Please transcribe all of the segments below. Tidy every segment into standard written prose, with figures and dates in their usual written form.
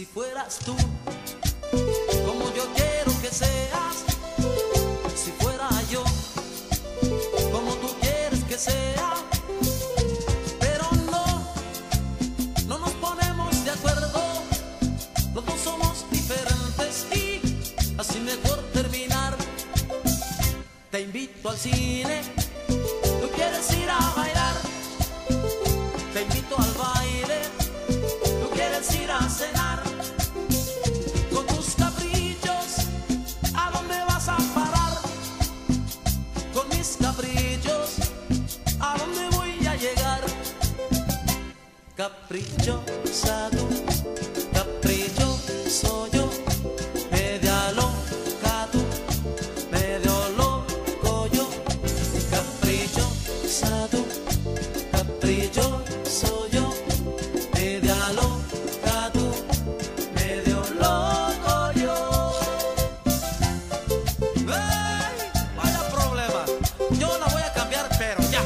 Si fueras tú, como yo quiero que seas. Si fuera yo, como tú quieres que sea. Pero no nos ponemos de acuerdo. Los dos somos diferentes y así mejor terminar. Te invito al cine, tú quieres ir a bailar. Te invito al baile, tú quieres ir a cenar. Con tus caprichos, ¿a dónde vas a parar? Con mis caprichos, ¿a dónde voy a llegar? Caprichosa tú, caprichoso yo, media loca tú, medio loco yo. Caprichosa tú, caprichoso yo, media loca tú, medio loco yo. ¡Ey! Vaya problema. Yo la voy a cambiar, pero ya.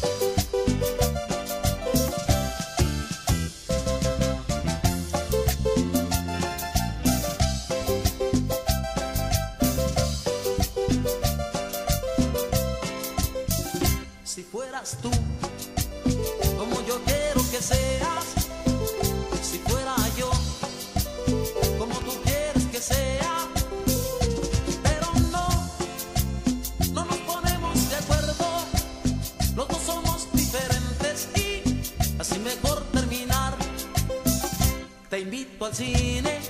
Si fueras tú, como yo quiero que seas. Si fuera yo, como tú quieres que sea. Pero no nos ponemos de acuerdo. Los dos somos diferentes y así mejor terminar. Te invito al cine,